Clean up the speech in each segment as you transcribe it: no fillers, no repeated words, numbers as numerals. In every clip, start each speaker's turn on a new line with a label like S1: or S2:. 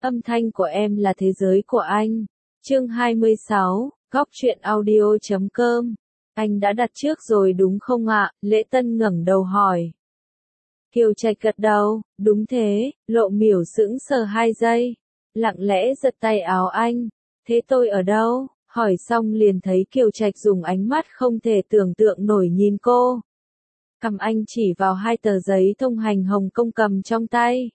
S1: Âm thanh của em là thế giới của anh. Chương 26, Góc truyện audio.com. Anh đã đặt trước rồi đúng không ạ? Lễ Tân ngẩng đầu hỏi. Kiều Trạch gật đầu, đúng thế. Lộ Miểu sững sờ 2 giây, lặng lẽ giật tay áo anh. Thế tôi ở đâu? Hỏi xong liền thấy Kiều Trạch dùng ánh mắt không thể tưởng tượng nổi nhìn cô. Cầm anh chỉ vào 2 tờ giấy thông hành Hồng Kông cầm trong tay.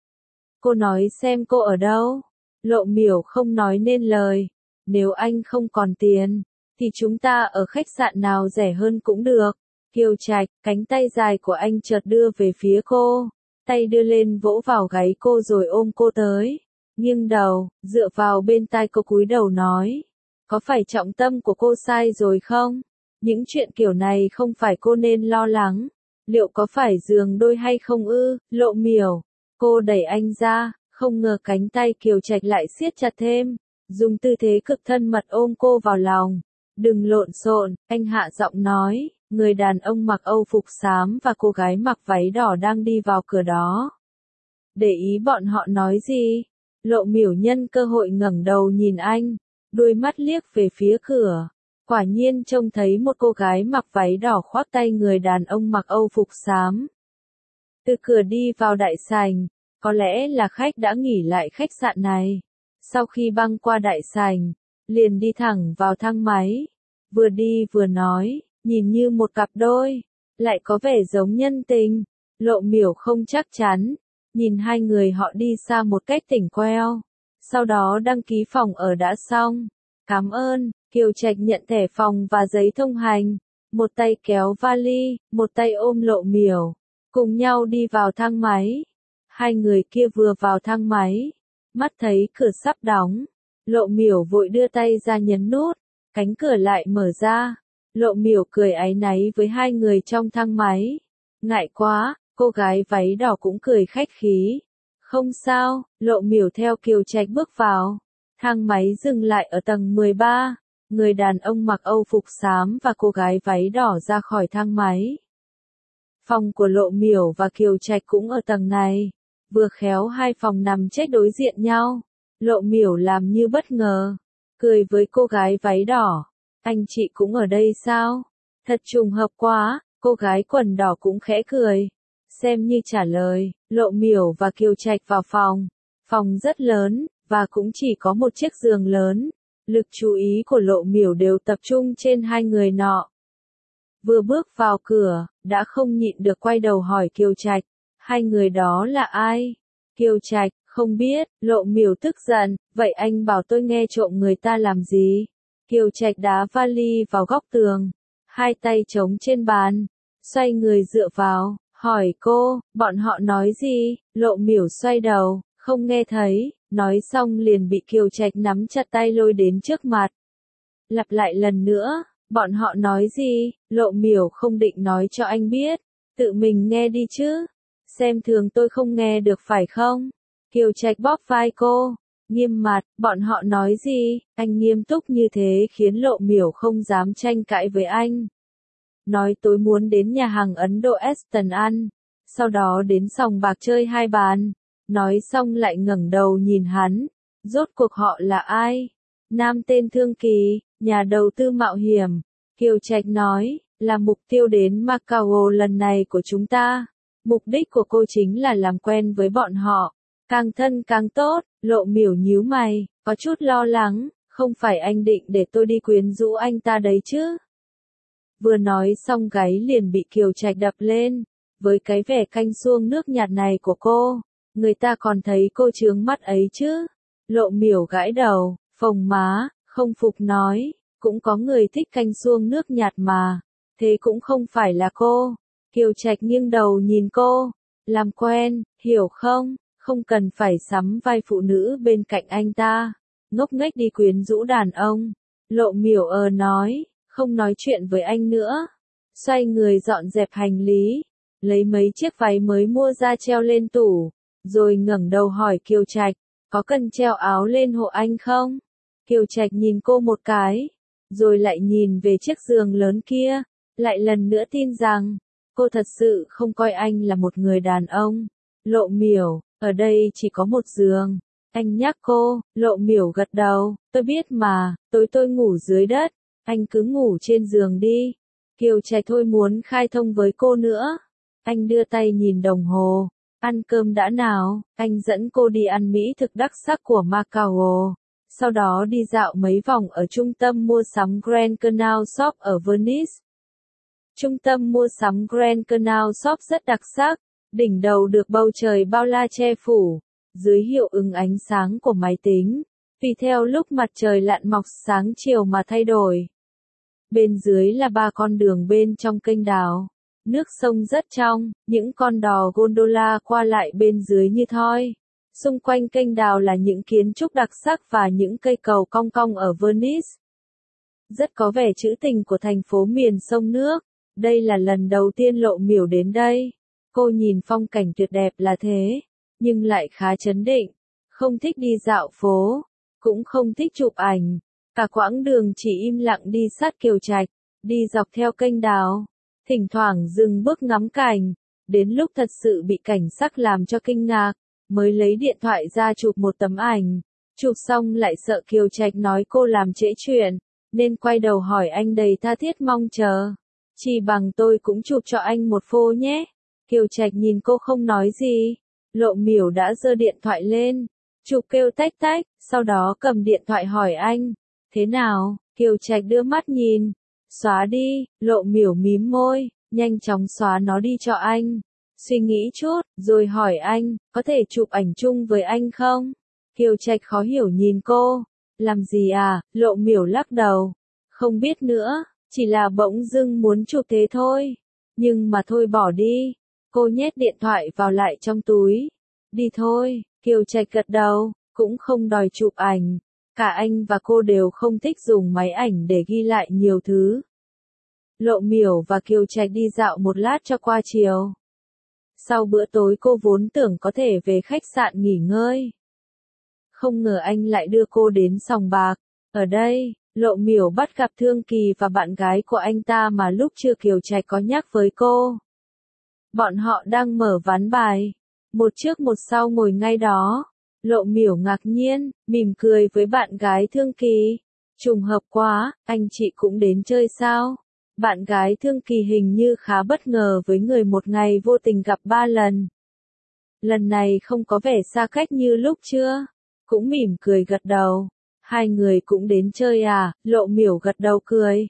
S1: Cô nói xem cô ở đâu? Lộ Miểu không nói nên lời. Nếu anh không còn tiền, thì chúng ta ở khách sạn nào rẻ hơn cũng được. Kiều Trạch, cánh tay dài của anh chợt đưa về phía cô. Tay đưa lên vỗ vào gáy cô rồi ôm cô tới. Nghiêng đầu, dựa vào bên tai cô cúi đầu nói. Có phải trọng tâm của cô sai rồi không? Những chuyện kiểu này không phải cô nên lo lắng. Liệu có phải giường đôi hay không ư? Lộ Miểu. Cô đẩy anh ra, không ngờ cánh tay Kiều Trạch lại siết chặt thêm. Dùng tư thế cực thân mật ôm cô vào lòng. Đừng lộn xộn, anh hạ giọng nói. Người đàn ông mặc Âu phục xám và cô gái mặc váy đỏ đang đi vào cửa đó. Để ý bọn họ nói gì? Lộ Miểu nhân cơ hội ngẩng đầu nhìn anh, đôi mắt liếc về phía cửa. Quả nhiên trông thấy một cô gái mặc váy đỏ khoác tay người đàn ông mặc Âu phục xám. Từ cửa đi vào đại sảnh, có lẽ là khách đã nghỉ lại khách sạn này. Sau khi băng qua đại sảnh, liền đi thẳng vào thang máy. Vừa đi vừa nói, nhìn như một cặp đôi, lại có vẻ giống nhân tình. Lộ Miểu không chắc chắn, nhìn hai người họ đi xa một cách tỉnh queo. Sau đó đăng ký phòng ở đã xong. Cảm ơn. Kiều Trạch nhận thẻ phòng và giấy thông hành, một tay kéo vali, một tay ôm Lộ Miểu, cùng nhau đi vào thang máy. Hai người kia vừa vào thang máy, mắt thấy cửa sắp đóng, Lộ Miểu vội đưa tay ra nhấn nút, cánh cửa lại mở ra. Lộ Miểu cười áy náy với hai người trong thang máy. Ngại quá, cô gái váy đỏ cũng cười khách khí. Không sao, Lộ Miểu theo Kiều Trạch bước vào. Thang máy dừng lại ở tầng 13. Người đàn ông mặc Âu phục xám và cô gái váy đỏ ra khỏi thang máy. Phòng của Lộ Miểu và Kiều Trạch cũng ở tầng này. Vừa khéo hai phòng nằm chết đối diện nhau. Lộ Miểu làm như bất ngờ, cười với cô gái váy đỏ. Anh chị cũng ở đây sao? Thật trùng hợp quá, cô gái quần đỏ cũng khẽ cười. Xem như trả lời, Lộ Miểu và Kiều Trạch vào phòng. Phòng rất lớn, và cũng chỉ có một chiếc giường lớn. Lực chú ý của Lộ Miểu đều tập trung trên hai người nọ. Vừa bước vào cửa, đã không nhịn được quay đầu hỏi Kiều Trạch. Hai người đó là ai? Kiều Trạch, không biết. Lộ Miểu tức giận, vậy anh bảo tôi nghe trộm người ta làm gì? Kiều Trạch đá vali vào góc tường, hai tay chống trên bàn, xoay người dựa vào, hỏi cô, bọn họ nói gì? Lộ Miểu xoay đầu, không nghe thấy, nói xong liền bị Kiều Trạch nắm chặt tay lôi đến trước mặt. Lặp lại lần nữa, bọn họ nói gì? Lộ Miểu không định nói cho anh biết, tự mình nghe đi chứ. Xem thường tôi không nghe được phải không? Kiều Trạch bóp vai cô, nghiêm mặt, bọn họ nói gì? Anh nghiêm túc như thế khiến Lộ Miểu không dám tranh cãi với anh. Nói tối muốn đến nhà hàng Ấn Độ Aston ăn, sau đó đến sòng bạc chơi 2 bàn. Nói xong lại ngẩng đầu nhìn hắn. Rốt cuộc họ là ai? Nam tên Thương Kỳ, nhà đầu tư mạo hiểm. Kiều Trạch nói, là mục tiêu đến Macau lần này của chúng ta. Mục đích của cô chính là làm quen với bọn họ. Càng thân càng tốt. Lộ Miểu nhíu mày, có chút lo lắng. Không phải anh định để tôi đi quyến rũ anh ta đấy chứ? Vừa nói xong gáy liền bị Kiều Trạch đập lên. Với cái vẻ canh xuông nước nhạt này của cô, người ta còn thấy cô chướng mắt ấy chứ. Lộ Miểu gãi đầu, phồng má, không phục nói, cũng có người thích canh xuông nước nhạt mà. Thế cũng không phải là cô. Kiều Trạch nghiêng đầu nhìn cô, làm quen, hiểu không? Không cần phải sắm vai phụ nữ bên cạnh anh ta. Ngốc nghếch đi quyến rũ đàn ông. Lộ Miểu nói, không nói chuyện với anh nữa. Xoay người dọn dẹp hành lý, lấy mấy chiếc váy mới mua ra treo lên tủ, rồi ngẩng đầu hỏi Kiều Trạch, có cần treo áo lên hộ anh không? Kiều Trạch nhìn cô một cái, rồi lại nhìn về chiếc giường lớn kia, lại lần nữa tin rằng, cô thật sự không coi anh là một người đàn ông. Lộ Miểu, ở đây chỉ có một giường, Anh nhắc cô, Lộ Miểu gật đầu, tôi biết mà, tối tôi ngủ dưới đất, anh cứ ngủ trên giường đi. Kiều Trạch thôi muốn khai thông với cô nữa. Anh đưa tay nhìn đồng hồ, ăn cơm đã nào, anh dẫn cô đi ăn mỹ thực đặc sắc của Macao. Sau đó đi dạo mấy vòng ở trung tâm mua sắm Grand Canal Shop ở Venice. Trung tâm mua sắm Grand Canal Shop rất đặc sắc, đỉnh đầu được bầu trời bao la che phủ, dưới hiệu ứng ánh sáng của máy tính, tùy theo lúc mặt trời lặn mọc sáng chiều mà thay đổi. Bên dưới là 3 con đường bên trong kênh đào, nước sông rất trong, những con đò gondola qua lại bên dưới như thoi. Xung quanh kênh đào là những kiến trúc đặc sắc và những cây cầu cong cong ở Venice. Rất có vẻ trữ tình của thành phố miền sông nước. Đây là lần đầu tiên Lộ Miểu đến đây. Cô nhìn phong cảnh tuyệt đẹp là thế, nhưng lại khá trấn định. Không thích đi dạo phố, cũng không thích chụp ảnh. Cả quãng đường chỉ im lặng đi sát Kiều Trạch, đi dọc theo kênh đào. Thỉnh thoảng dừng bước ngắm cảnh. Đến lúc thật sự bị cảnh sắc làm cho kinh ngạc, mới lấy điện thoại ra chụp một tấm ảnh. Chụp xong lại sợ Kiều Trạch nói cô làm trễ chuyện, nên quay đầu hỏi anh đầy tha thiết mong chờ. Chỉ bằng tôi cũng chụp cho anh một phô nhé. Kiều Trạch nhìn cô không nói gì. Lộ Miểu đã giơ điện thoại lên. Chụp kêu tách tách, sau đó cầm điện thoại hỏi anh. Thế nào? Kiều Trạch đưa mắt nhìn. Xóa đi, Lộ Miểu mím môi, nhanh chóng xóa nó đi cho anh. Suy nghĩ chút, rồi hỏi anh, có thể chụp ảnh chung với anh không? Kiều Trạch khó hiểu nhìn cô. Làm gì à? Lộ Miểu lắc đầu. Không biết nữa, chỉ là bỗng dưng muốn chụp thế thôi. Nhưng mà thôi bỏ đi. Cô nhét điện thoại vào lại trong túi. Đi thôi, Kiều Trạch gật đầu, cũng không đòi chụp ảnh. Cả anh và cô đều không thích dùng máy ảnh để ghi lại nhiều thứ. Lộ Miểu và Kiều Trạch đi dạo một lát cho qua chiều. Sau bữa tối cô vốn tưởng có thể về khách sạn nghỉ ngơi. Không ngờ anh lại đưa cô đến sòng bạc. Ở đây, Lộ Miểu bắt gặp Thương Kỳ và bạn gái của anh ta mà lúc chưa Kiều Trạch có nhắc với cô. Bọn họ đang mở ván bài. Một trước một sau ngồi ngay đó. Lộ Miểu ngạc nhiên, mỉm cười với bạn gái Thương Kỳ. Trùng hợp quá, anh chị cũng đến chơi sao? Bạn gái Thương Kỳ hình như khá bất ngờ với người một ngày vô tình gặp 3 lần. Lần này không có vẻ xa cách như lúc chưa? Cũng mỉm cười gật đầu. Hai người cũng đến chơi à? Lộ Miểu gật đầu cười.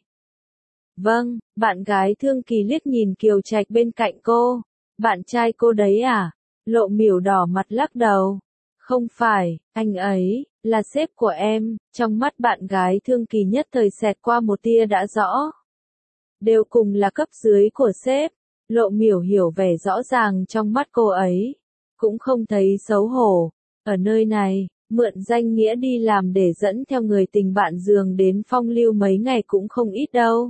S1: Vâng, bạn gái Thương Kỳ liếc nhìn Kiều Trạch bên cạnh cô. Bạn trai cô đấy à? Lộ Miểu đỏ mặt lắc đầu. Không phải, anh ấy, là sếp của em. Trong mắt bạn gái Thương Kỳ nhất thời xẹt qua một tia đã rõ. Đều cùng là cấp dưới của sếp. Lộ Miểu hiểu vẻ rõ ràng trong mắt cô ấy. Cũng không thấy xấu hổ. Ở nơi này, mượn danh nghĩa đi làm để dẫn theo người tình bạn giường đến phong lưu mấy ngày cũng không ít đâu.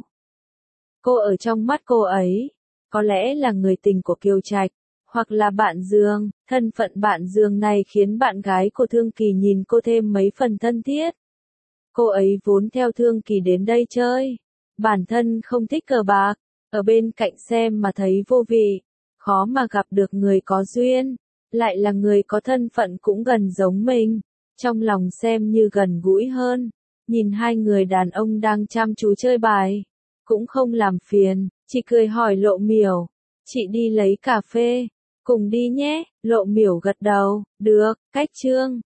S1: Cô ở trong mắt cô ấy, có lẽ là người tình của Kiều Trạch, hoặc là bạn giường. Thân phận bạn giường này khiến bạn gái của Thương Kỳ nhìn cô thêm mấy phần thân thiết. Cô ấy vốn theo Thương Kỳ đến đây chơi. Bản thân không thích cờ bạc, ở bên cạnh xem mà thấy vô vị. Khó mà gặp được người có duyên, lại là người có thân phận cũng gần giống mình. Trong lòng xem như gần gũi hơn. Nhìn hai người đàn ông đang chăm chú chơi bài, cũng không làm phiền, chỉ cười hỏi Lộ Miểu. Chị đi lấy cà phê, cùng đi nhé. Lộ Miểu gật đầu, được, cách chương.